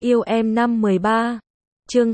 Yêu em năm 13. Chương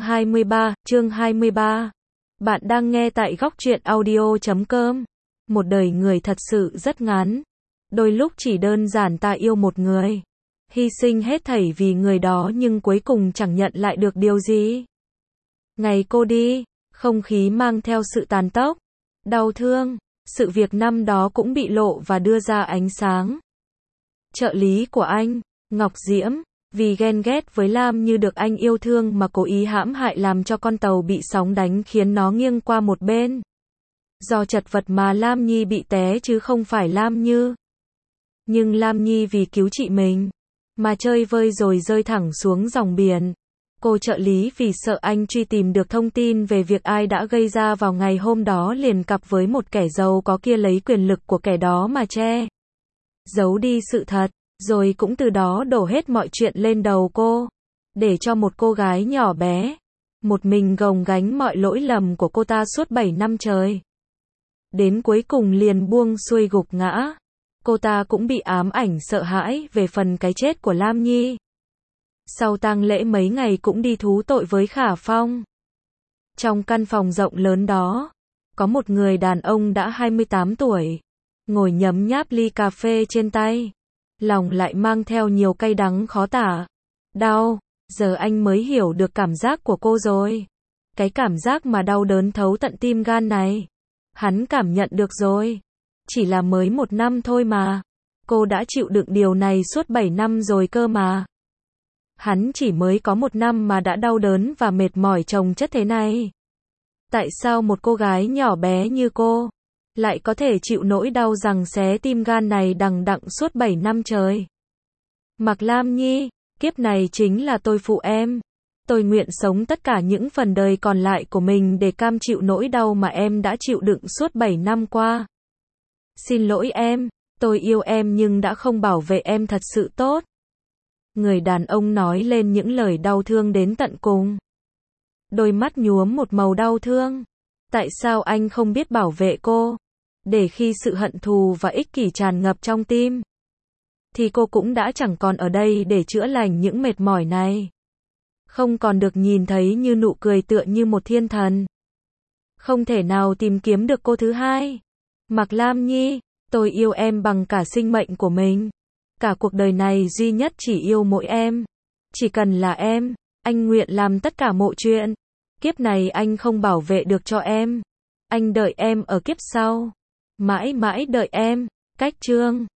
23. Bạn đang nghe tại góc truyện audio.com. Một đời người thật sự rất ngắn. Đôi lúc chỉ đơn giản ta yêu một người, hy sinh hết thảy vì người đó nhưng cuối cùng chẳng nhận lại được điều gì. Ngày cô đi, không khí mang theo sự tàn tốc, đau thương, sự việc năm đó cũng bị lộ và đưa ra ánh sáng. Trợ lý của anh, Ngọc Diễm, vì ghen ghét với Lam Như được anh yêu thương mà cố ý hãm hại làm cho con tàu bị sóng đánh khiến nó nghiêng qua một bên. Do chật vật mà Lam Nhi bị té chứ không phải Lam Như. Nhưng Lam Nhi vì cứu chị mình mà chơi vơi rồi rơi thẳng xuống dòng biển. Cô trợ lý vì sợ anh truy tìm được thông tin về việc ai đã gây ra vào ngày hôm đó liền cặp với một kẻ giàu có kia lấy quyền lực của kẻ đó mà che giấu đi sự thật, rồi cũng từ đó đổ hết mọi chuyện lên đầu cô, để cho một cô gái nhỏ bé một mình gồng gánh mọi lỗi lầm của cô ta suốt 7 năm trời. Đến cuối cùng liền buông xuôi gục ngã. Cô ta cũng bị ám ảnh sợ hãi về phần cái chết của Lam Nhi. Sau tang lễ mấy ngày cũng đi thú tội với Khả Phong. Trong căn phòng rộng lớn đó, có một người đàn ông đã 28 tuổi, ngồi nhấm nháp ly cà phê trên tay. Lòng lại mang theo nhiều cay đắng khó tả. Đau, giờ anh mới hiểu được cảm giác của cô rồi. Cái cảm giác mà đau đớn thấu tận tim gan này. Hắn cảm nhận được rồi. Chỉ là mới 1 năm thôi mà. Cô đã chịu đựng điều này suốt 7 năm rồi cơ mà. Hắn chỉ mới có 1 năm mà đã đau đớn và mệt mỏi chồng chất thế này. Tại sao một cô gái nhỏ bé như cô lại có thể chịu nỗi đau giằng xé tim gan này đằng đẵng suốt 7 năm trời? Mạc Lam Nhi, kiếp này chính là tôi phụ em. Tôi nguyện sống tất cả những phần đời còn lại của mình để cam chịu nỗi đau mà em đã chịu đựng suốt 7 năm qua. Xin lỗi em, tôi yêu em nhưng đã không bảo vệ em thật sự tốt. Người đàn ông nói lên những lời đau thương đến tận cùng. Đôi mắt nhuốm một màu đau thương. Tại sao anh không biết bảo vệ cô? Để khi sự hận thù và ích kỷ tràn ngập trong tim, thì cô cũng đã chẳng còn ở đây để chữa lành những mệt mỏi này. Không còn được nhìn thấy như nụ cười tựa như một thiên thần. Không thể nào tìm kiếm được cô thứ hai. Mạc Lam Nhi, tôi yêu em bằng cả sinh mệnh của mình. Cả cuộc đời này duy nhất chỉ yêu mỗi em. Chỉ cần là em, anh nguyện làm tất cả mọi chuyện. Kiếp này anh không bảo vệ được cho em. Anh đợi em ở kiếp sau. Mãi mãi đợi em. Cách chương